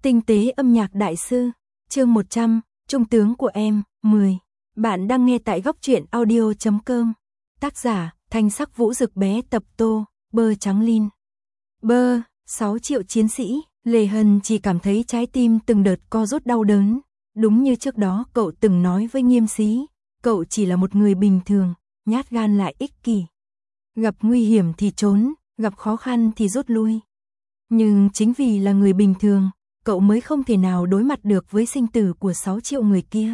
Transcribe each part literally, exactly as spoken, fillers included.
Tinh tế âm nhạc đại sư, chương một trăm, Trung tướng của em, mười. Bạn đang nghe tại góc truyện audio chấm com. Tác giả, Thanh Sắc Vũ Dực bé tập tô, bơ trắng Linh. Bơ, sáu triệu chiến sĩ, Lê Hân chỉ cảm thấy trái tim từng đợt co rút đau đớn. Đúng như trước đó cậu từng nói với Nghiêm Xí, cậu chỉ là một người bình thường, nhát gan lại ích kỷ. Gặp nguy hiểm thì trốn, gặp khó khăn thì rút lui. Nhưng chính vì là người bình thường, cậu mới không thể nào đối mặt được với sinh tử của sáu triệu người kia.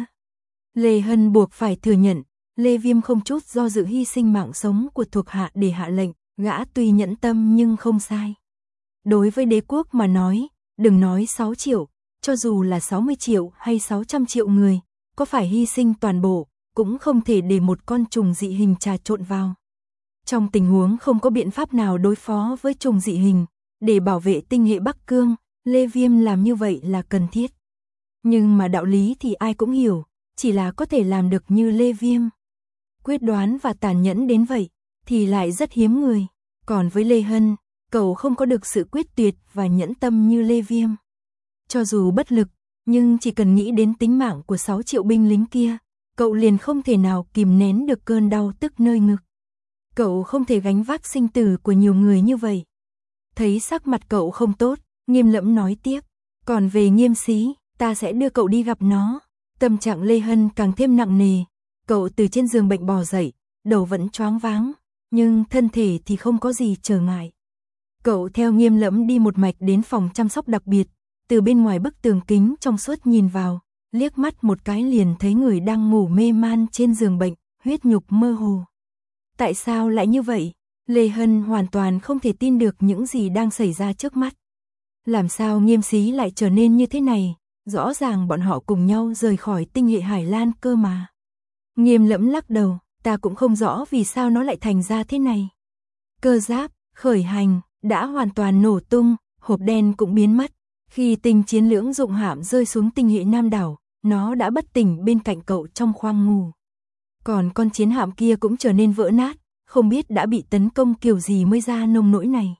Lê Hân buộc phải thừa nhận, Lê Viêm không chút do dự hy sinh mạng sống của thuộc hạ để hạ lệnh, gã tuy nhẫn tâm nhưng không sai. Đối với đế quốc mà nói, đừng nói sáu triệu, cho dù là sáu mươi triệu hay sáu trăm triệu người, có phải hy sinh toàn bộ, cũng không thể để một con trùng dị hình trà trộn vào. Trong tình huống không có biện pháp nào đối phó với trùng dị hình, để bảo vệ tinh hệ Bắc Cương, Lê Viêm làm như vậy là cần thiết. Nhưng mà đạo lý thì ai cũng hiểu, chỉ là có thể làm được như Lê Viêm. Quyết đoán và tàn nhẫn đến vậy, thì lại rất hiếm người. Còn với Lê Hân, cậu không có được sự quyết tuyệt và nhẫn tâm như Lê Viêm. Cho dù bất lực, nhưng chỉ cần nghĩ đến tính mạng của sáu triệu binh lính kia, cậu liền không thể nào kìm nén được cơn đau tức nơi ngực. Cậu không thể gánh vác sinh tử của nhiều người như vậy. Thấy sắc mặt cậu không tốt, Nghiêm Lẫm nói tiếp, còn về Nghiêm Xí, ta sẽ đưa cậu đi gặp nó. Tâm trạng Lê Hân càng thêm nặng nề, cậu từ trên giường bệnh bò dậy, đầu vẫn choáng váng, nhưng thân thể thì không có gì trở ngại. Cậu theo Nghiêm Lẫm đi một mạch đến phòng chăm sóc đặc biệt, từ bên ngoài bức tường kính trong suốt nhìn vào, liếc mắt một cái liền thấy người đang ngủ mê man trên giường bệnh, huyết nhục mơ hồ. Tại sao lại như vậy? Lê Hân hoàn toàn không thể tin được những gì đang xảy ra trước mắt. Làm sao Nghiêm Xí lại trở nên như thế này? Rõ ràng bọn họ cùng nhau rời khỏi tinh hệ Hải Lan cơ mà. Nghiêm Lẫm lắc đầu, ta cũng không rõ vì sao nó lại thành ra thế này. Cơ giáp, khởi hành, đã hoàn toàn nổ tung, hộp đen cũng biến mất. Khi tinh chiến lưỡng dụng hạm rơi xuống tinh hệ Nam đảo, nó đã bất tỉnh bên cạnh cậu trong khoang ngủ. Còn con chiến hạm kia cũng trở nên vỡ nát, không biết đã bị tấn công kiểu gì mới ra nông nỗi này.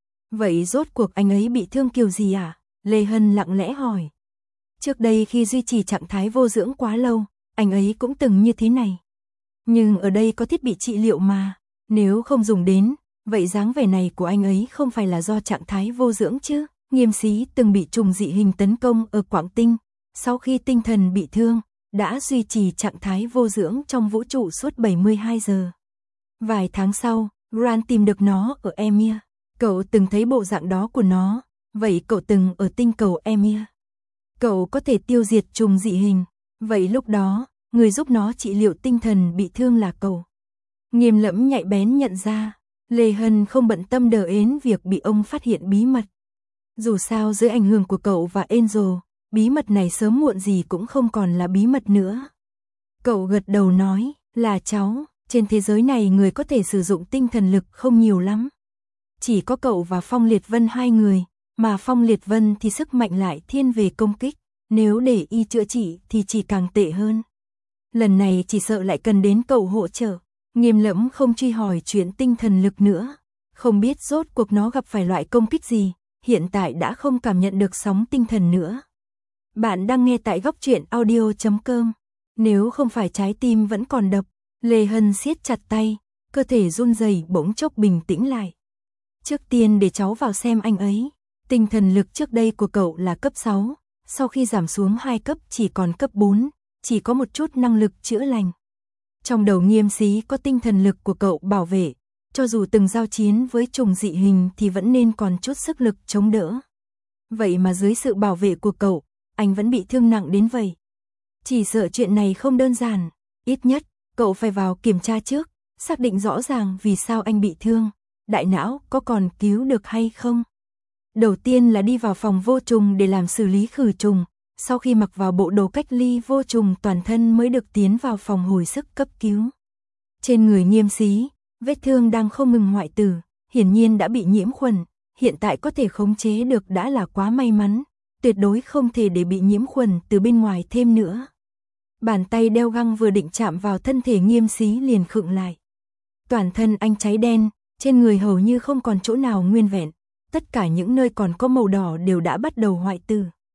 Vậy rốt cuộc anh ấy bị thương kiểu gì à? Lê Hân lặng lẽ hỏi. Trước đây khi duy trì trạng thái vô dưỡng quá lâu, anh ấy cũng từng như thế này. Nhưng ở đây có thiết bị trị liệu mà, nếu không dùng đến, vậy dáng vẻ này của anh ấy không phải là do trạng thái vô dưỡng chứ? Nghiêm Xí từng bị trùng dị hình tấn công ở Quảng Tinh, sau khi tinh thần bị thương, đã duy trì trạng thái vô dưỡng trong vũ trụ suốt bảy mươi hai giờ. Vài tháng sau, Grant tìm được nó ở Emir. Cậu từng thấy bộ dạng đó của nó, vậy cậu từng ở tinh cầu Emir. Cậu có thể tiêu diệt trùng dị hình, vậy lúc đó, người giúp nó trị liệu tinh thần bị thương là cậu. Nghiêm Lẫm nhạy bén nhận ra, Lê Hân không bận tâm đờ ến việc bị ông phát hiện bí mật. Dù sao dưới ảnh hưởng của cậu và Angel, bí mật này sớm muộn gì cũng không còn là bí mật nữa. Cậu gật đầu nói, là cháu, trên thế giới này người có thể sử dụng tinh thần lực không nhiều lắm. Chỉ có cậu và Phong Liệt Vân hai người, mà Phong Liệt Vân thì sức mạnh lại thiên về công kích, nếu để y chữa trị thì chỉ càng tệ hơn. Lần này chỉ sợ lại cần đến cậu hỗ trợ. Nghiêm Lẫm không truy hỏi chuyện tinh thần lực nữa, không biết rốt cuộc nó gặp phải loại công kích gì, hiện tại đã không cảm nhận được sóng tinh thần nữa. Bạn đang nghe tại góc truyện audio chấm com. Nếu không phải trái tim vẫn còn đập, Lê Hân siết chặt tay, cơ thể run rẩy bỗng chốc bình tĩnh lại. Trước tiên để cháu vào xem anh ấy. Tinh thần lực trước đây của cậu là cấp sáu, sau khi giảm xuống hai cấp chỉ còn cấp bốn, chỉ có một chút năng lực chữa lành. Trong đầu Nghiêm Xí có tinh thần lực của cậu bảo vệ, cho dù từng giao chiến với trùng dị hình thì vẫn nên còn chút sức lực chống đỡ. Vậy mà dưới sự bảo vệ của cậu, anh vẫn bị thương nặng đến vậy. Chỉ sợ chuyện này không đơn giản, ít nhất, cậu phải vào kiểm tra trước, xác định rõ ràng vì sao anh bị thương, đại não có còn cứu được hay không. Đầu tiên là đi vào phòng vô trùng để làm xử lý khử trùng, sau khi mặc vào bộ đồ cách ly vô trùng toàn thân mới được tiến vào phòng hồi sức cấp cứu. Trên người Nghiêm Xí, vết thương đang không ngừng hoại tử, hiển nhiên đã bị nhiễm khuẩn, hiện tại có thể khống chế được đã là quá may mắn, tuyệt đối không thể để bị nhiễm khuẩn từ bên ngoài thêm nữa. Bàn tay đeo găng vừa định chạm vào thân thể Nghiêm Xí liền khựng lại. Toàn thân anh cháy đen, trên người hầu như không còn chỗ nào nguyên vẹn, tất cả những nơi còn có màu đỏ đều đã bắt đầu hoại tử.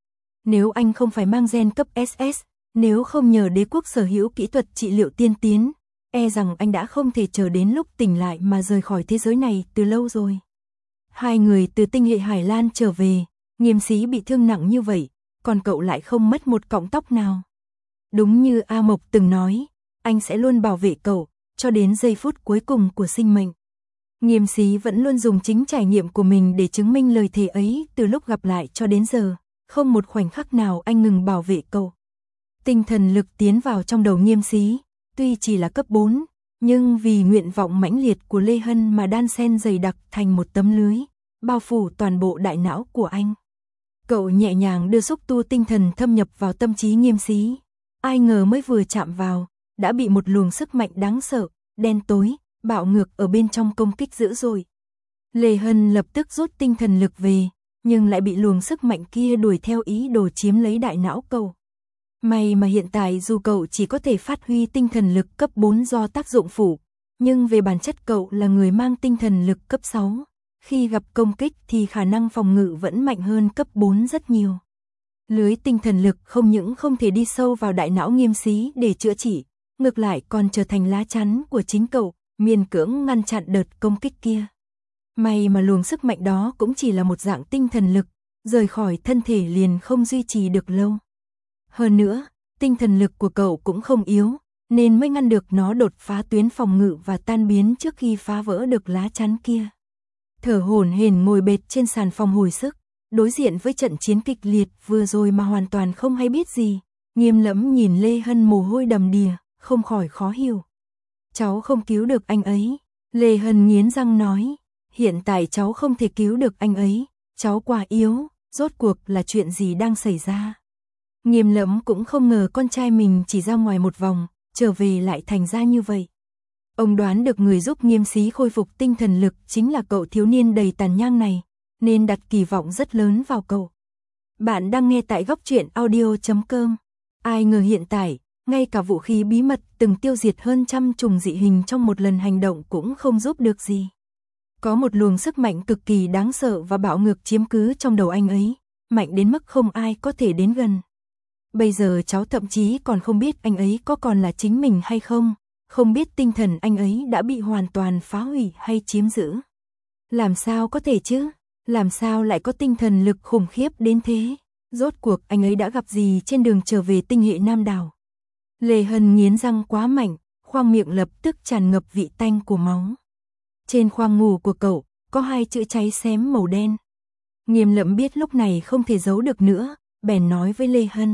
Nếu anh không phải mang gen cấp ét ét, nếu không nhờ đế quốc sở hữu kỹ thuật trị liệu tiên tiến, e rằng anh đã không thể chờ đến lúc tỉnh lại mà rời khỏi thế giới này từ lâu rồi. Hai người từ tinh hệ Hải Lan trở về, Nghiêm Xí bị thương nặng như vậy, còn cậu lại không mất một cọng tóc nào. Đúng như A Mộc từng nói, anh sẽ luôn bảo vệ cậu, cho đến giây phút cuối cùng của sinh mệnh. Nghiêm Xí vẫn luôn dùng chính trải nghiệm của mình để chứng minh lời thề ấy từ lúc gặp lại cho đến giờ, không một khoảnh khắc nào anh ngừng bảo vệ cậu. Tinh thần lực tiến vào trong đầu Nghiêm Xí, tuy chỉ là cấp bốn, nhưng vì nguyện vọng mãnh liệt của Lê Hân mà đan xen dày đặc thành một tấm lưới, bao phủ toàn bộ đại não của anh. Cậu nhẹ nhàng đưa xúc tu tinh thần thâm nhập vào tâm trí Nghiêm Xí. Ai ngờ mới vừa chạm vào, đã bị một luồng sức mạnh đáng sợ, đen tối, bạo ngược ở bên trong công kích dữ dội. Lê Hân lập tức rút tinh thần lực về, nhưng lại bị luồng sức mạnh kia đuổi theo ý đồ chiếm lấy đại não cậu. May mà hiện tại dù cậu chỉ có thể phát huy tinh thần lực cấp bốn do tác dụng phụ, nhưng về bản chất cậu là người mang tinh thần lực cấp sáu. Khi gặp công kích thì khả năng phòng ngự vẫn mạnh hơn cấp bốn rất nhiều. Lưới tinh thần lực không những không thể đi sâu vào đại não Nghiêm Xí để chữa trị, ngược lại còn trở thành lá chắn của chính cậu, miễn cưỡng ngăn chặn đợt công kích kia. May mà luồng sức mạnh đó cũng chỉ là một dạng tinh thần lực, rời khỏi thân thể liền không duy trì được lâu. Hơn nữa, tinh thần lực của cậu cũng không yếu, nên mới ngăn được nó đột phá tuyến phòng ngự và tan biến trước khi phá vỡ được lá chắn kia. Thở hổn hển ngồi bệt trên sàn phòng hồi sức, đối diện với trận chiến kịch liệt vừa rồi mà hoàn toàn không hay biết gì, Nghiêm Lẫm nhìn Lê Hân mồ hôi đầm đìa, không khỏi khó hiểu. Cháu không cứu được anh ấy, Lê Hân nghiến răng nói, hiện tại cháu không thể cứu được anh ấy, cháu quá yếu, rốt cuộc là chuyện gì đang xảy ra. Nghiêm Lẫm cũng không ngờ con trai mình chỉ ra ngoài một vòng, trở về lại thành ra như vậy. Ông đoán được người giúp Nghiêm Xí khôi phục tinh thần lực chính là cậu thiếu niên đầy tàn nhang này, nên đặt kỳ vọng rất lớn vào cậu. Bạn đang nghe tại góc truyện audio chấm com. Ai ngờ hiện tại, ngay cả vũ khí bí mật từng tiêu diệt hơn trăm trùng dị hình trong một lần hành động cũng không giúp được gì. Có một luồng sức mạnh cực kỳ đáng sợ và bạo ngược chiếm cứ trong đầu anh ấy, mạnh đến mức không ai có thể đến gần. Bây giờ cháu thậm chí còn không biết anh ấy có còn là chính mình hay không, không biết tinh thần anh ấy đã bị hoàn toàn phá hủy hay chiếm giữ. Làm sao có thể chứ? Làm sao lại có tinh thần lực khủng khiếp đến thế? Rốt cuộc anh ấy đã gặp gì trên đường trở về tinh hệ Nam Đảo? Lê Hân nghiến răng quá mạnh, khoang miệng lập tức tràn ngập vị tanh của máu. Trên khoang ngủ của cậu, có hai chữ cháy xém màu đen. Nghiêm Lẫm biết lúc này không thể giấu được nữa, bèn nói với Lê Hân.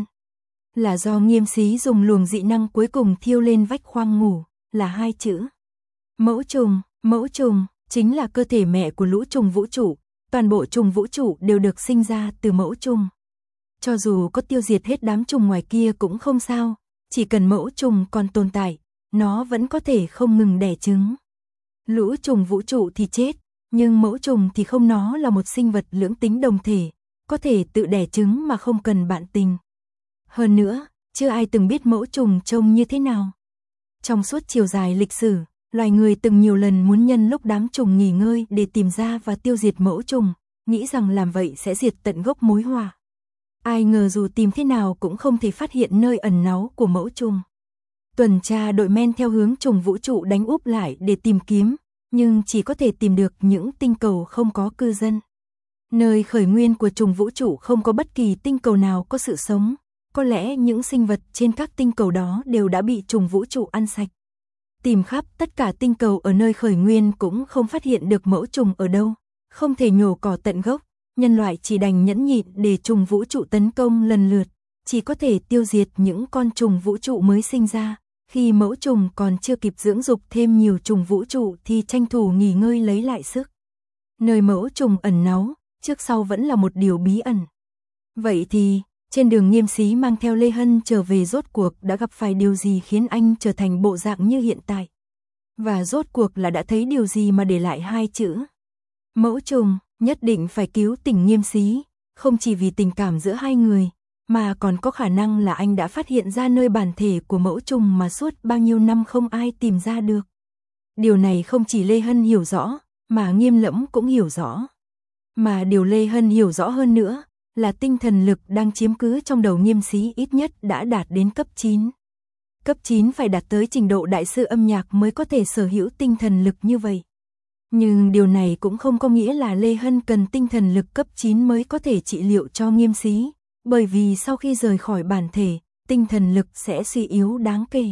Là do Nghiêm Xí dùng luồng dị năng cuối cùng thiêu lên vách khoang ngủ, là hai chữ. Mẫu trùng, mẫu trùng, chính là cơ thể mẹ của lũ trùng vũ trụ, toàn bộ trùng vũ trụ đều được sinh ra từ mẫu trùng. Cho dù có tiêu diệt hết đám trùng ngoài kia cũng không sao, chỉ cần mẫu trùng còn tồn tại, nó vẫn có thể không ngừng đẻ trứng. Lũ trùng vũ trụ thì chết, nhưng mẫu trùng thì không, nó là một sinh vật lưỡng tính đồng thể, có thể tự đẻ trứng mà không cần bạn tình. Hơn nữa, chưa ai từng biết mẫu trùng trông như thế nào. Trong suốt chiều dài lịch sử, loài người từng nhiều lần muốn nhân lúc đám trùng nghỉ ngơi để tìm ra và tiêu diệt mẫu trùng, nghĩ rằng làm vậy sẽ diệt tận gốc mối họa. Ai ngờ dù tìm thế nào cũng không thể phát hiện nơi ẩn náu của mẫu trùng. Tuần tra đội men theo hướng trùng vũ trụ đánh úp lại để tìm kiếm, nhưng chỉ có thể tìm được những tinh cầu không có cư dân. Nơi khởi nguyên của trùng vũ trụ không có bất kỳ tinh cầu nào có sự sống, có lẽ những sinh vật trên các tinh cầu đó đều đã bị trùng vũ trụ ăn sạch. Tìm khắp tất cả tinh cầu ở nơi khởi nguyên cũng không phát hiện được mẫu trùng ở đâu, không thể nhổ cỏ tận gốc, nhân loại chỉ đành nhẫn nhịn để trùng vũ trụ tấn công lần lượt, chỉ có thể tiêu diệt những con trùng vũ trụ mới sinh ra. Khi mẫu trùng còn chưa kịp dưỡng dục thêm nhiều trùng vũ trụ thì tranh thủ nghỉ ngơi lấy lại sức. Nơi mẫu trùng ẩn náu, trước sau vẫn là một điều bí ẩn. Vậy thì, trên đường Nghiêm Xí mang theo Lê Hân trở về rốt cuộc đã gặp phải điều gì khiến anh trở thành bộ dạng như hiện tại? Và rốt cuộc là đã thấy điều gì mà để lại hai chữ? Mẫu trùng, nhất định phải cứu tỉnh Nghiêm Xí, không chỉ vì tình cảm giữa hai người, mà còn có khả năng là anh đã phát hiện ra nơi bản thể của mẫu trùng mà suốt bao nhiêu năm không ai tìm ra được. Điều này không chỉ Lê Hân hiểu rõ, mà Nghiêm Lẫm cũng hiểu rõ. Mà điều Lê Hân hiểu rõ hơn nữa, là tinh thần lực đang chiếm cứ trong đầu Nghiêm Xí ít nhất đã đạt đến cấp chín. Cấp chín phải đạt tới trình độ đại sư âm nhạc mới có thể sở hữu tinh thần lực như vậy. Nhưng điều này cũng không có nghĩa là Lê Hân cần tinh thần lực cấp chín mới có thể trị liệu cho Nghiêm Xí, bởi vì sau khi rời khỏi bản thể, tinh thần lực sẽ suy yếu đáng kể.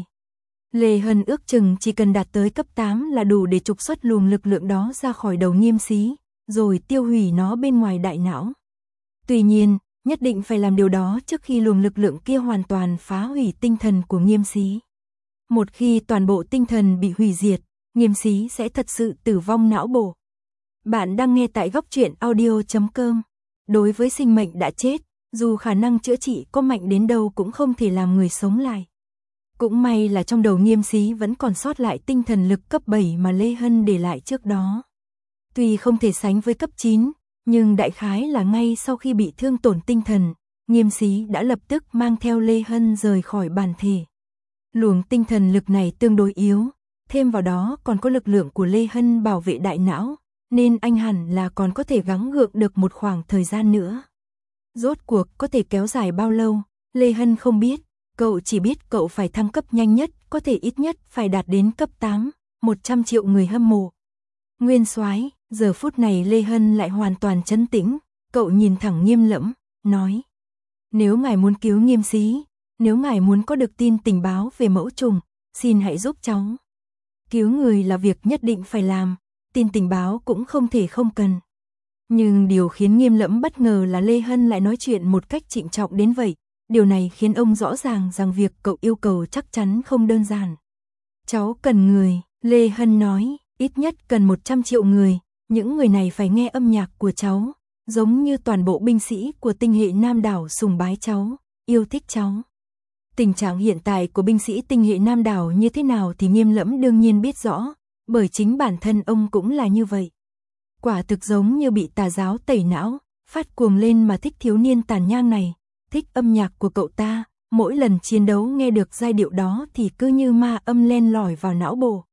Lê Hân ước chừng chỉ cần đạt tới cấp tám là đủ để trục xuất luồng lực lượng đó ra khỏi đầu Nghiêm Xí, rồi tiêu hủy nó bên ngoài đại não. Tuy nhiên, nhất định phải làm điều đó trước khi luồng lực lượng kia hoàn toàn phá hủy tinh thần của Nghiêm Xí. Một khi toàn bộ tinh thần bị hủy diệt, Nghiêm Xí sẽ thật sự tử vong não bộ. Bạn đang nghe tại góc truyện audio chấm com. Đối với sinh mệnh đã chết, dù khả năng chữa trị có mạnh đến đâu cũng không thể làm người sống lại. Cũng may là trong đầu Nghiêm Xí vẫn còn sót lại tinh thần lực cấp bảy mà Lê Hân để lại trước đó. Tuy không thể sánh với cấp chín, nhưng đại khái là ngay sau khi bị thương tổn tinh thần, Nghiêm Xí đã lập tức mang theo Lê Hân rời khỏi bản thể. Luồng tinh thần lực này tương đối yếu, thêm vào đó còn có lực lượng của Lê Hân bảo vệ đại não, nên anh hẳn là còn có thể gắng gượng được một khoảng thời gian nữa. Rốt cuộc có thể kéo dài bao lâu, Lê Hân không biết, cậu chỉ biết cậu phải thăng cấp nhanh nhất, có thể ít nhất phải đạt đến cấp tám, một trăm triệu người hâm mộ. Nguyên Soái, giờ phút này Lê Hân lại hoàn toàn trấn tĩnh, cậu nhìn thẳng Nghiêm Lẫm, nói: "Nếu ngài muốn cứu Nghiêm Xí, nếu ngài muốn có được tin tình báo về mẫu trùng, xin hãy giúp cháu. Cứu người là việc nhất định phải làm, tin tình báo cũng không thể không cần." Nhưng điều khiến Nghiêm Lẫm bất ngờ là Lê Hân lại nói chuyện một cách trịnh trọng đến vậy, điều này khiến ông rõ ràng rằng việc cậu yêu cầu chắc chắn không đơn giản. "Cháu cần người," Lê Hân nói, "ít nhất cần một trăm triệu người, những người này phải nghe âm nhạc của cháu, giống như toàn bộ binh sĩ của tinh hệ Nam Đảo sùng bái cháu, yêu thích cháu." Tình trạng hiện tại của binh sĩ tinh hệ Nam Đảo như thế nào thì Nghiêm Lẫm đương nhiên biết rõ, bởi chính bản thân ông cũng là như vậy. Quả thực giống như bị tà giáo tẩy não, phát cuồng lên mà thích thiếu niên tàn nhang này, thích âm nhạc của cậu ta, mỗi lần chiến đấu nghe được giai điệu đó thì cứ như ma âm len lỏi vào não bộ.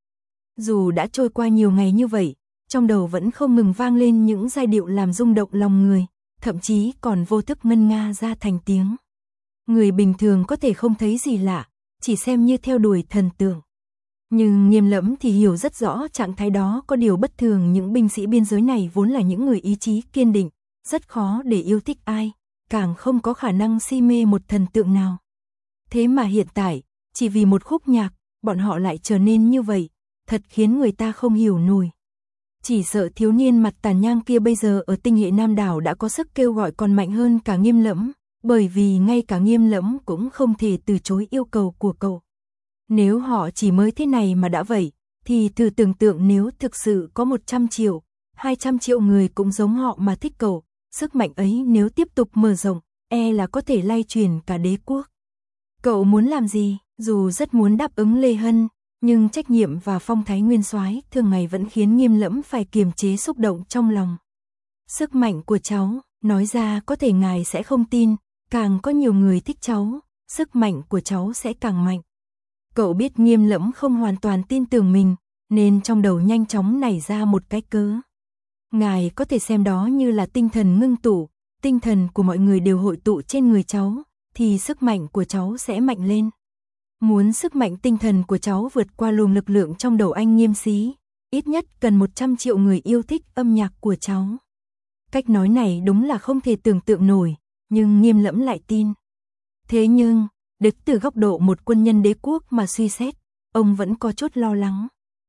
Dù đã trôi qua nhiều ngày như vậy, trong đầu vẫn không ngừng vang lên những giai điệu làm rung động lòng người, thậm chí còn vô thức ngân nga ra thành tiếng. Người bình thường có thể không thấy gì lạ, chỉ xem như theo đuổi thần tượng. Nhưng Nghiêm Lẫm thì hiểu rất rõ trạng thái đó có điều bất thường, những binh sĩ biên giới này vốn là những người ý chí kiên định, rất khó để yêu thích ai, càng không có khả năng si mê một thần tượng nào. Thế mà hiện tại, chỉ vì một khúc nhạc, bọn họ lại trở nên như vậy, thật khiến người ta không hiểu nổi. Chỉ sợ thiếu niên mặt tàn nhang kia bây giờ ở tinh hệ Nam Đảo đã có sức kêu gọi còn mạnh hơn cả Nghiêm Lẫm, bởi vì ngay cả Nghiêm Lẫm cũng không thể từ chối yêu cầu của cậu. Nếu họ chỉ mới thế này mà đã vậy, thì thử tưởng tượng nếu thực sự có một trăm triệu, hai trăm triệu người cũng giống họ mà thích cậu, sức mạnh ấy nếu tiếp tục mở rộng, e là có thể lay chuyển cả đế quốc. Cậu muốn làm gì? Dù rất muốn đáp ứng Lê Hân, nhưng trách nhiệm và phong thái nguyên soái thường ngày vẫn khiến Nghiêm Lẫm phải kiềm chế xúc động trong lòng. Sức mạnh của cháu, nói ra có thể ngài sẽ không tin, càng có nhiều người thích cháu, sức mạnh của cháu sẽ càng mạnh. Cậu biết Nghiêm Lẫm không hoàn toàn tin tưởng mình, nên trong đầu nhanh chóng nảy ra một cái cớ. Ngài có thể xem đó như là tinh thần ngưng tụ, tinh thần của mọi người đều hội tụ trên người cháu, thì sức mạnh của cháu sẽ mạnh lên. Muốn sức mạnh tinh thần của cháu vượt qua luồng lực lượng trong đầu anh Nghiêm Xí, ít nhất cần một trăm triệu người yêu thích âm nhạc của cháu. Cách nói này đúng là không thể tưởng tượng nổi, nhưng Nghiêm Lẫm lại tin. Thế nhưng, đứng từ góc độ một quân nhân đế quốc mà suy xét, ông vẫn có chút lo lắng.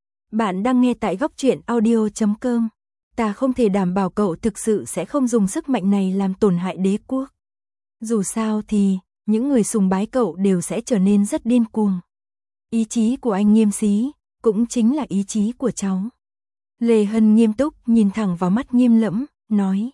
Bạn đang nghe tại góc truyện audio chấm com. Ta không thể đảm bảo cậu thực sự sẽ không dùng sức mạnh này làm tổn hại đế quốc. Dù sao thì, những người sùng bái cậu đều sẽ trở nên rất điên cuồng. Ý chí của anh Nghiêm Xí, cũng chính là ý chí của cháu. Lê Hân nghiêm túc nhìn thẳng vào mắt Nghiêm Lẫm, nói.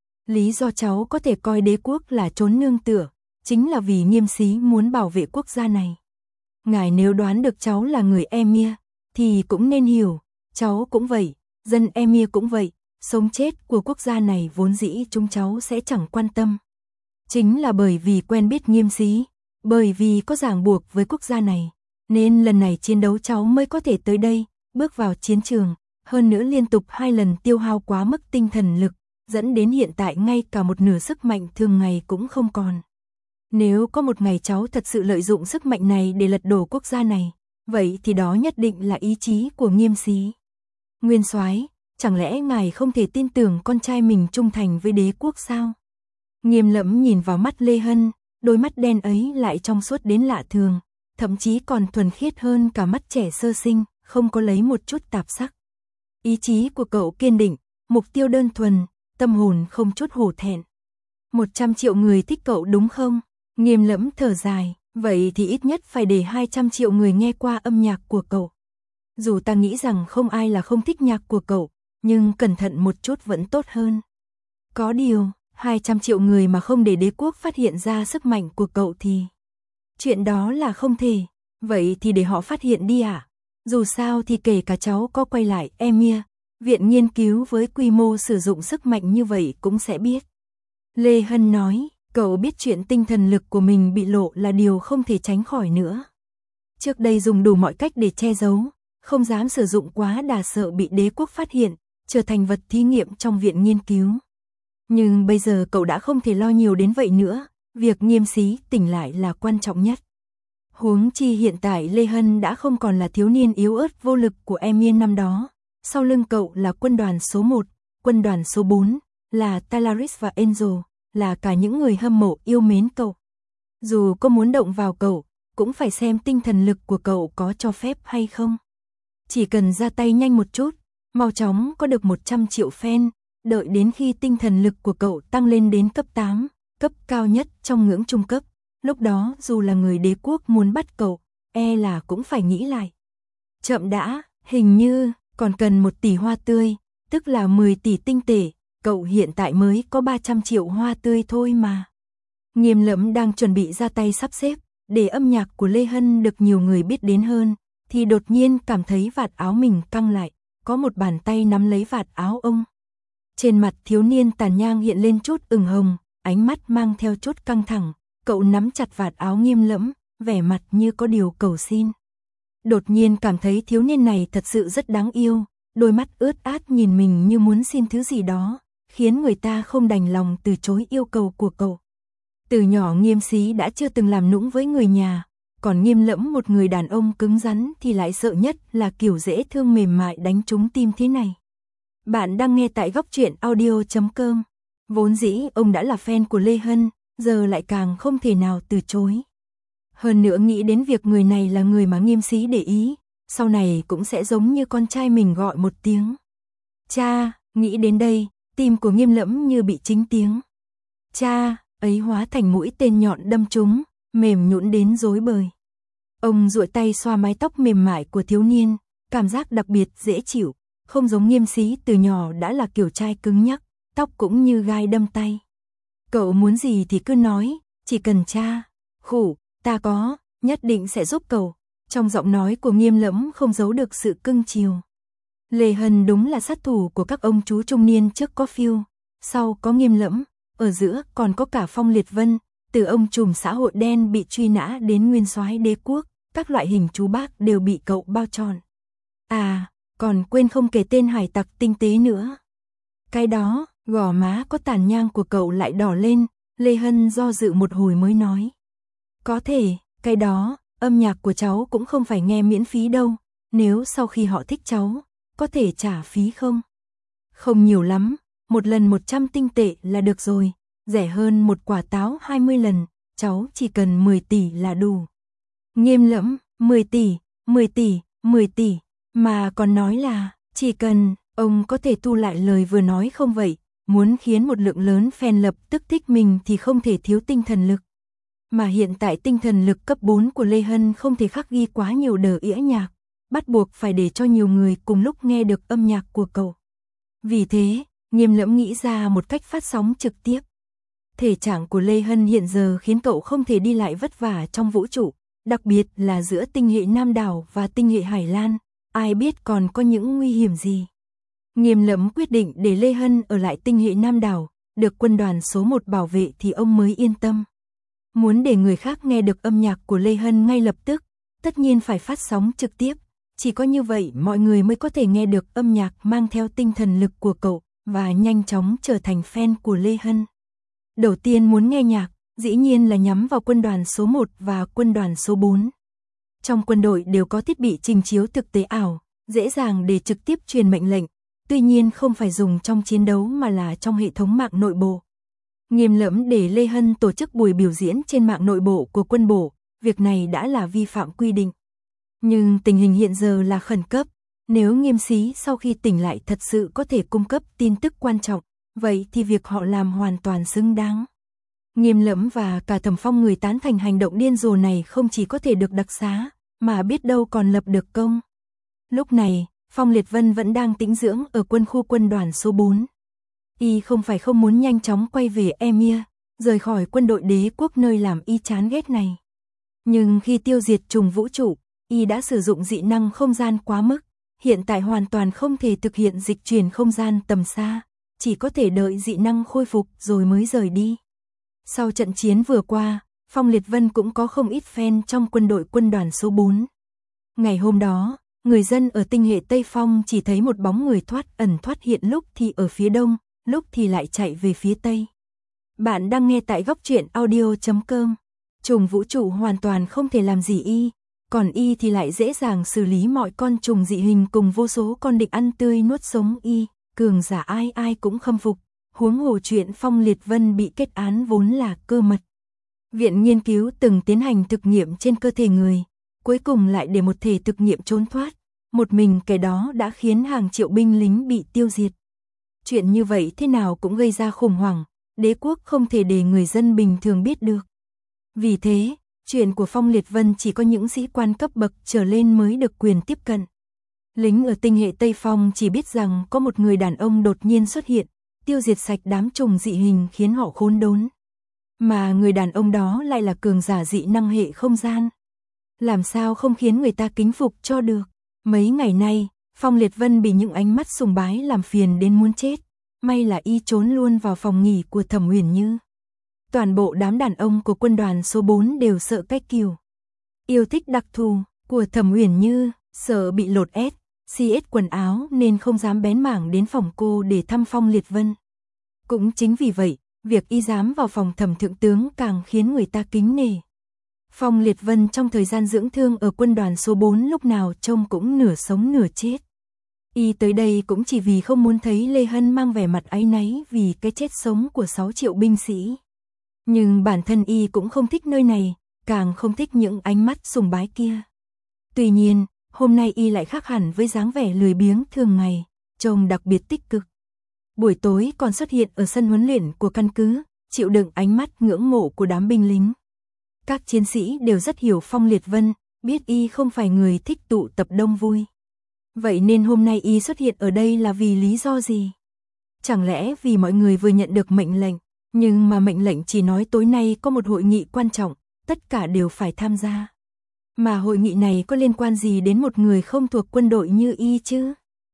Lý do cháu có thể coi đế quốc là trốn nương tựa, chính là vì Nghiêm Xí muốn bảo vệ quốc gia này. Ngài nếu đoán được cháu là người Emir, thì cũng nên hiểu, cháu cũng vậy, dân Emir cũng vậy, sống chết của quốc gia này vốn dĩ chúng cháu sẽ chẳng quan tâm. Chính là bởi vì quen biết Nghiêm Xí, bởi vì có ràng buộc với quốc gia này, nên lần này chiến đấu cháu mới có thể tới đây, bước vào chiến trường, hơn nữa liên tục hai lần tiêu hao quá mức tinh thần lực, dẫn đến hiện tại ngay cả một nửa sức mạnh thường ngày cũng không còn. Nếu có một ngày cháu thật sự lợi dụng sức mạnh này để lật đổ quốc gia này, vậy thì đó nhất định là ý chí của Nghiêm Xí. Nguyên soái, chẳng lẽ ngài không thể tin tưởng con trai mình trung thành với đế quốc sao? Nghiêm Lẫm nhìn vào mắt Lê Hân, đôi mắt đen ấy lại trong suốt đến lạ thường, thậm chí còn thuần khiết hơn cả mắt trẻ sơ sinh, không có lấy một chút tạp sắc. Ý chí của cậu kiên định, mục tiêu đơn thuần, tâm hồn không chút hổ thẹn. Một trăm triệu người thích cậu đúng không? Nghiêm Lẫm thở dài, vậy thì ít nhất phải để hai trăm triệu người nghe qua âm nhạc của cậu. Dù ta nghĩ rằng không ai là không thích nhạc của cậu, nhưng cẩn thận một chút vẫn tốt hơn. Có điều, hai trăm triệu người mà không để đế quốc phát hiện ra sức mạnh của cậu thì... Chuyện đó là không thể, vậy thì để họ phát hiện đi ạ. À? Dù sao thì kể cả cháu có quay lại Emir, viện nghiên cứu với quy mô sử dụng sức mạnh như vậy cũng sẽ biết. Lê Hân nói, cậu biết chuyện tinh thần lực của mình bị lộ là điều không thể tránh khỏi nữa. Trước đây dùng đủ mọi cách để che giấu, không dám sử dụng quá đà sợ bị đế quốc phát hiện, trở thành vật thí nghiệm trong viện nghiên cứu. Nhưng bây giờ cậu đã không thể lo nhiều đến vậy nữa, việc Nghiêm Xí tỉnh lại là quan trọng nhất. Huống chi hiện tại Lê Hân đã không còn là thiếu niên yếu ớt vô lực của Emir năm đó. Sau lưng cậu là quân đoàn số một, quân đoàn số bốn, là Talaris và Angel, là cả những người hâm mộ yêu mến cậu. Dù có muốn động vào cậu, cũng phải xem tinh thần lực của cậu có cho phép hay không. Chỉ cần ra tay nhanh một chút, mau chóng có được một trăm triệu fan, đợi đến khi tinh thần lực của cậu tăng lên đến cấp tám, cấp cao nhất trong ngưỡng trung cấp. Lúc đó dù là người đế quốc muốn bắt cậu, e là cũng phải nghĩ lại. Chậm đã, hình như còn cần một tỷ hoa tươi, tức là mười tỷ tinh tệ, cậu hiện tại mới có ba trăm triệu hoa tươi thôi mà. Nghiêm Lẫm đang chuẩn bị ra tay sắp xếp, để âm nhạc của Lê Hân được nhiều người biết đến hơn, thì đột nhiên cảm thấy vạt áo mình căng lại, có một bàn tay nắm lấy vạt áo ông. Trên mặt thiếu niên tàn nhang hiện lên chút ửng hồng, ánh mắt mang theo chút căng thẳng, cậu nắm chặt vạt áo Nghiêm Lẫm, vẻ mặt như có điều cầu xin. Đột nhiên cảm thấy thiếu niên này thật sự rất đáng yêu, đôi mắt ướt át nhìn mình như muốn xin thứ gì đó, khiến người ta không đành lòng từ chối yêu cầu của cậu. Từ nhỏ Nghiêm Xí đã chưa từng làm nũng với người nhà, còn Nghiêm Lẫm một người đàn ông cứng rắn thì lại sợ nhất là kiểu dễ thương mềm mại đánh trúng tim thế này. Bạn đang nghe tại góc truyện audio chấm com. Vốn dĩ ông đã là fan của Lê Hân, giờ lại càng không thể nào từ chối. Hơn nữa nghĩ đến việc người này là người mà Nghiêm Xí để ý, sau này cũng sẽ giống như con trai mình gọi một tiếng. Cha, nghĩ đến đây, tim của Nghiêm Lẫm như bị chính tiếng. Cha, ấy hóa thành mũi tên nhọn đâm trúng, mềm nhũn đến rối bời. Ông duỗi tay xoa mái tóc mềm mại của thiếu niên, cảm giác đặc biệt dễ chịu, không giống Nghiêm Xí từ nhỏ đã là kiểu trai cứng nhắc, tóc cũng như gai đâm tay. Cậu muốn gì thì cứ nói, chỉ cần cha. Khủ, ta có, nhất định sẽ giúp cậu. Trong giọng nói của Nghiêm Lẫm không giấu được sự cưng chiều. Lê Hân đúng là sát thủ của các ông chú trung niên, trước có Phiêu, sau có Nghiêm Lẫm, ở giữa còn có cả Phong Liệt Vân, từ ông trùm xã hội đen bị truy nã đến nguyên soái đế quốc, các loại hình chú bác đều bị cậu bao tròn. À, còn quên không kể tên hải tặc tinh tế nữa. Cái đó, gò má có tàn nhang của cậu lại đỏ lên, Lê Hân do dự một hồi mới nói. Có thể, cái đó, âm nhạc của cháu cũng không phải nghe miễn phí đâu, nếu sau khi họ thích cháu, có thể trả phí không? Không nhiều lắm, một lần một trăm tinh tệ là được rồi, rẻ hơn một quả táo hai mươi lần, cháu chỉ cần mười tỷ là đủ. Nghiêm Lẫm, mười tỷ, mười tỷ, mười tỷ, mà còn nói là, chỉ cần, ông có thể thu lại lời vừa nói không vậy, muốn khiến một lượng lớn fan lập tức thích mình thì không thể thiếu tinh thần lực. Mà hiện tại tinh thần lực cấp bốn của Lê Hân không thể khắc ghi quá nhiều đờ ĩa nhạc, bắt buộc phải để cho nhiều người cùng lúc nghe được âm nhạc của cậu. Vì thế, Nghiêm Lẫm nghĩ ra một cách phát sóng trực tiếp. Thể trạng của Lê Hân hiện giờ khiến cậu không thể đi lại vất vả trong vũ trụ, đặc biệt là giữa tinh hệ Nam Đảo và tinh hệ Hải Lan, ai biết còn có những nguy hiểm gì. Nghiêm Lẫm quyết định để Lê Hân ở lại tinh hệ Nam Đảo, được quân đoàn số một bảo vệ thì ông mới yên tâm. Muốn để người khác nghe được âm nhạc của Lê Hân ngay lập tức, tất nhiên phải phát sóng trực tiếp, chỉ có như vậy mọi người mới có thể nghe được âm nhạc mang theo tinh thần lực của cậu và nhanh chóng trở thành fan của Lê Hân. Đầu tiên muốn nghe nhạc, dĩ nhiên là nhắm vào quân đoàn số một và quân đoàn số bốn. Trong quân đội đều có thiết bị trình chiếu thực tế ảo, dễ dàng để trực tiếp truyền mệnh lệnh, tuy nhiên không phải dùng trong chiến đấu mà là trong hệ thống mạng nội bộ. Nghiêm lẫm để Lê Hân tổ chức buổi biểu diễn trên mạng nội bộ của quân bộ, việc này đã là vi phạm quy định. Nhưng tình hình hiện giờ là khẩn cấp, nếu Nghiêm Xí sau khi tỉnh lại thật sự có thể cung cấp tin tức quan trọng, vậy thì việc họ làm hoàn toàn xứng đáng. Nghiêm lẫm và cả Thẩm Phong người tán thành hành động điên rồ này không chỉ có thể được đặc xá, mà biết đâu còn lập được công. Lúc này, Phong Liệt Vân vẫn đang tĩnh dưỡng ở quân khu quân đoàn số bốn. Y không phải không muốn nhanh chóng quay về Emir, rời khỏi quân đội đế quốc nơi làm Y chán ghét này. Nhưng khi tiêu diệt trùng vũ trụ, Y đã sử dụng dị năng không gian quá mức, hiện tại hoàn toàn không thể thực hiện dịch chuyển không gian tầm xa, chỉ có thể đợi dị năng khôi phục rồi mới rời đi. Sau trận chiến vừa qua, Phong Liệt Vân cũng có không ít fan trong quân đội quân đoàn số bốn. Ngày hôm đó, người dân ở tinh hệ Tây Phong chỉ thấy một bóng người thoát ẩn thoát hiện, lúc thì ở phía đông, lúc thì lại chạy về phía tây. Bạn đang nghe tại góc truyện audio chấm com. Trùng vũ trụ hoàn toàn không thể làm gì Y, còn Y thì lại dễ dàng xử lý mọi con trùng dị hình cùng vô số con địch ăn tươi nuốt sống Y, cường giả ai ai cũng khâm phục. Huống hồ chuyện Phong Liệt Vân bị kết án vốn là cơ mật. Viện nghiên cứu từng tiến hành thực nghiệm trên cơ thể người, cuối cùng lại để một thể thực nghiệm trốn thoát, một mình kẻ đó đã khiến hàng triệu binh lính bị tiêu diệt. Chuyện như vậy thế nào cũng gây ra khủng hoảng, đế quốc không thể để người dân bình thường biết được. Vì thế, chuyện của Phong Liệt Vân chỉ có những sĩ quan cấp bậc trở lên mới được quyền tiếp cận. Lính ở tinh hệ Tây Phong chỉ biết rằng có một người đàn ông đột nhiên xuất hiện, tiêu diệt sạch đám trùng dị hình khiến họ khốn đốn. Mà người đàn ông đó lại là cường giả dị năng hệ không gian. Làm sao không khiến người ta kính phục cho được. Mấy ngày nay, Phong Liệt Vân bị những ánh mắt sùng bái làm phiền đến muốn chết. May là Y trốn luôn vào phòng nghỉ của Thẩm Uyển Như. Toàn bộ đám đàn ông của quân đoàn số bốn đều sợ cách kiều. Yêu thích đặc thù của Thẩm Uyển Như, sợ bị lột ép, xi ết quần áo nên không dám bén mảng đến phòng cô để thăm Phong Liệt Vân. Cũng chính vì vậy, việc Y dám vào phòng Thẩm thượng tướng càng khiến người ta kính nể. Phong Liệt Vân trong thời gian dưỡng thương ở quân đoàn số bốn lúc nào trông cũng nửa sống nửa chết. Y tới đây cũng chỉ vì không muốn thấy Lê Hân mang vẻ mặt áy náy vì cái chết sống của sáu triệu binh sĩ. Nhưng bản thân Y cũng không thích nơi này, càng không thích những ánh mắt sùng bái kia. Tuy nhiên, hôm nay Y lại khác hẳn với dáng vẻ lười biếng thường ngày, trông đặc biệt tích cực. Buổi tối còn xuất hiện ở sân huấn luyện của căn cứ, chịu đựng ánh mắt ngưỡng mộ của đám binh lính. Các chiến sĩ đều rất hiểu Phong Liệt Vân, biết Y không phải người thích tụ tập đông vui. Vậy nên hôm nay Y xuất hiện ở đây là vì lý do gì? Chẳng lẽ vì mọi người vừa nhận được mệnh lệnh, nhưng mà mệnh lệnh chỉ nói tối nay có một hội nghị quan trọng, tất cả đều phải tham gia. Mà hội nghị này có liên quan gì đến một người không thuộc quân đội như Y chứ?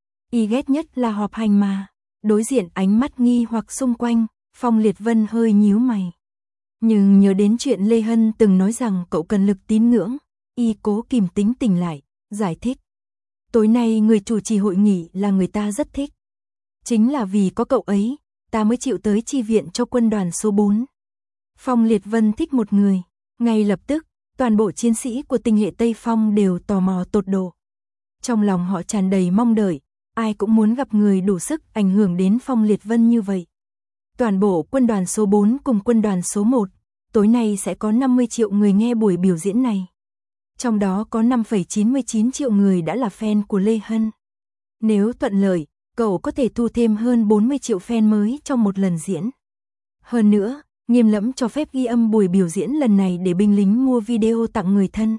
Y ghét nhất là họp hành mà. Đối diện ánh mắt nghi hoặc xung quanh, Phong Liệt Vân hơi nhíu mày. Nhưng nhớ đến chuyện Lê Hân từng nói rằng cậu cần lực tín ngưỡng, Y cố kìm tính tình lại, giải thích. Tối nay người chủ trì hội nghị là người ta rất thích. Chính là vì có cậu ấy, ta mới chịu tới chi viện cho quân đoàn số bốn. Phong Liệt Vân thích một người, ngay lập tức, toàn bộ chiến sĩ của tinh hệ Tây Phong đều tò mò tột độ. Trong lòng họ tràn đầy mong đợi, ai cũng muốn gặp người đủ sức ảnh hưởng đến Phong Liệt Vân như vậy. Toàn bộ quân đoàn số bốn cùng quân đoàn số một, tối nay sẽ có năm mươi triệu người nghe buổi biểu diễn này. Trong đó có năm phẩy chín mươi chín triệu người đã là fan của Lê Hân. Nếu thuận lợi, cậu có thể thu thêm hơn bốn mươi triệu fan mới trong một lần diễn. Hơn nữa, Nghiêm lẫm cho phép ghi âm buổi biểu diễn lần này để binh lính mua video tặng người thân.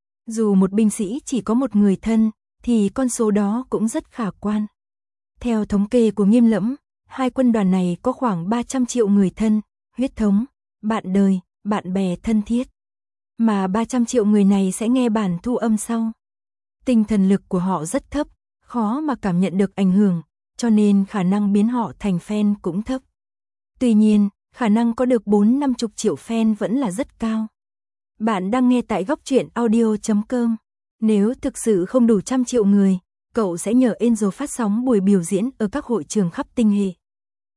Dù một binh sĩ chỉ có một người thân, thì con số đó cũng rất khả quan. Theo thống kê của Nghiêm lẫm, hai quân đoàn này có khoảng ba trăm triệu người thân, huyết thống, bạn đời, bạn bè thân thiết. Mà ba trăm triệu người này sẽ nghe bản thu âm sau. Tinh thần lực của họ rất thấp, khó mà cảm nhận được ảnh hưởng, cho nên khả năng biến họ thành fan cũng thấp. Tuy nhiên, khả năng có được bốn năm chục triệu fan vẫn là rất cao. Bạn đang nghe tại góc truyện audio chấm com. Nếu thực sự không đủ trăm triệu người, cậu sẽ nhờ Angel phát sóng buổi biểu diễn ở các hội trường khắp tinh hệ.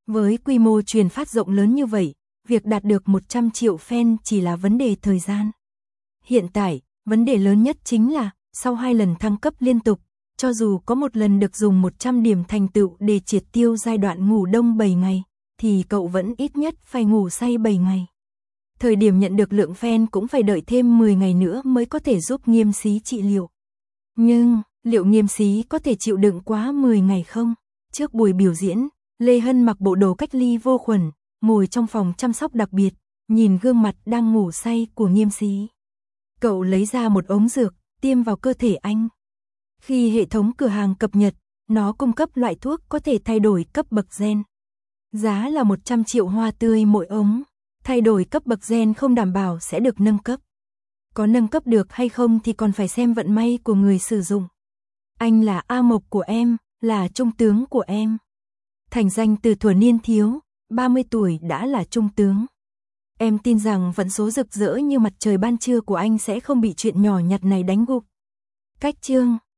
Với quy mô truyền phát rộng lớn như vậy, việc đạt được một trăm triệu fan chỉ là vấn đề thời gian. Hiện tại, vấn đề lớn nhất chính là, sau hai lần thăng cấp liên tục, cho dù có một lần được dùng một trăm điểm thành tựu để triệt tiêu giai đoạn ngủ đông bảy ngày, thì cậu vẫn ít nhất phải ngủ say bảy ngày. Thời điểm nhận được lượng fan cũng phải đợi thêm mười ngày nữa mới có thể giúp Nghiêm Xí trị liệu. Nhưng, liệu Nghiêm Xí có thể chịu đựng quá mười ngày không? Trước buổi biểu diễn, Lê Hân mặc bộ đồ cách ly vô khuẩn, ngồi trong phòng chăm sóc đặc biệt, nhìn gương mặt đang ngủ say của Nghiêm Xí. Cậu lấy ra một ống dược, tiêm vào cơ thể anh. Khi hệ thống cửa hàng cập nhật, nó cung cấp loại thuốc có thể thay đổi cấp bậc gen. Giá là một trăm triệu hoa tươi mỗi ống. Thay đổi cấp bậc gen không đảm bảo sẽ được nâng cấp. Có nâng cấp được hay không thì còn phải xem vận may của người sử dụng. Anh là A Mộc của em, là trung tướng của em. Thành danh từ thuở niên thiếu, ba mươi tuổi đã là trung tướng. Em tin rằng vận số rực rỡ như mặt trời ban trưa của anh sẽ không bị chuyện nhỏ nhặt này đánh gục. Cách chương